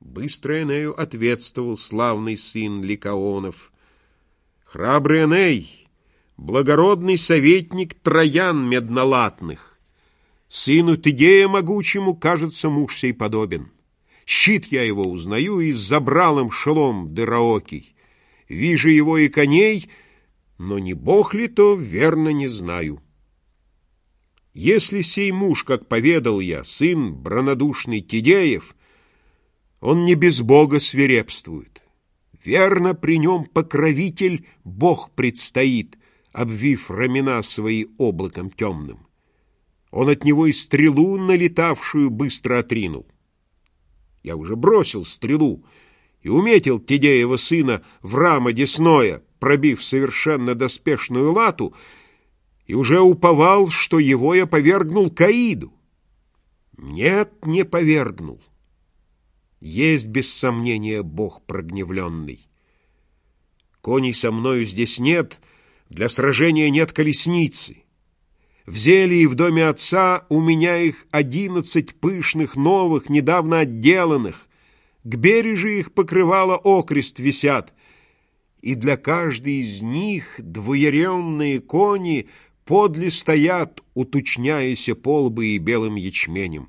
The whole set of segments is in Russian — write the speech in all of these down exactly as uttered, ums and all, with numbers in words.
Быстро Энею ответствовал славный сын Ликаонов: «Храбрый Эней, благородный советник Троян меднолатных, сыну Тидея могучему, кажется, муж сей подобен. Щит я его узнаю, и с забралом шелом дыроокий. Вижу его и коней, но не бог ли то, верно не знаю. Если сей муж, как поведал я, сын бранодушный Тидеев, он не без бога свирепствует. Верно, при нем покровитель бог предстоит, обвив рамена свои облаком темным. Он от него и стрелу, налетавшую, быстро отринул. Я уже бросил стрелу и уметил Тидеева сына в рамо десное, пробив совершенно доспешную лату, и уже уповал, что его я повергнул к Аиду. Нет, не повергнул. Есть, без сомнения, бог прогневленный. Коней со мною здесь нет, для сражения нет колесницы. В зелье и в доме отца у меня их одиннадцать пышных, новых, недавно отделанных. К бережу их покрывало окрест висят, и для каждой из них двуяренные кони подле стоят, уточняяся полбы и белым ячменем.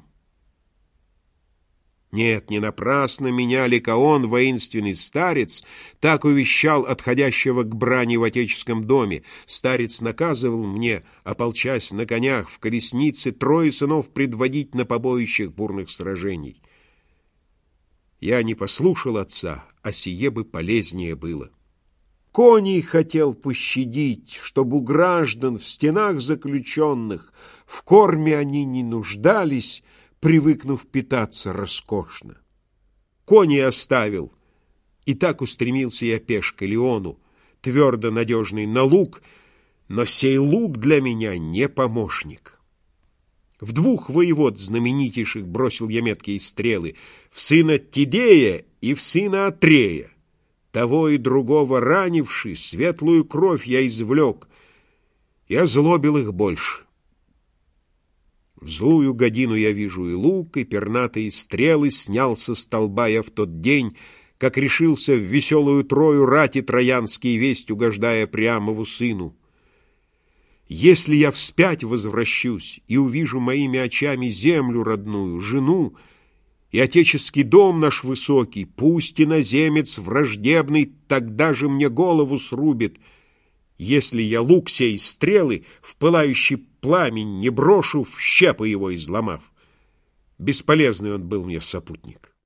Нет, не напрасно меня Ликаон, воинственный старец, так увещал отходящего к брани в отеческом доме. Старец наказывал мне, ополчась на конях в колеснице, трое сынов предводить на побоищах бурных сражений. Я не послушал отца, а сие бы полезнее было. Коней хотел пощадить, чтоб у граждан в стенах заключенных в корме они не нуждались, привыкнув питаться роскошно. Коней оставил, и так устремился я пеш к Илиону, твердо надежный на лук, но сей лук для меня не помощник. В двух воевод знаменитейших бросил я меткие стрелы, в сына Тидея и в сына Атрея. Того и другого ранивши, светлую кровь я извлек, и озлобил их больше. В злую годину я вижу и лук, и пернатые стрелы снял со столба я в тот день, как решился в веселую Трою рати троянские весть, угождая Приамову сыну. Если я вспять возвращусь и увижу моими очами землю родную, жену, и отеческий дом наш высокий, пусть иноземец враждебный тогда же мне голову срубит, если я лук сей стрелы в пылающий пламень не брошу, в щепы его изломав. Бесполезный он был мне сопутник.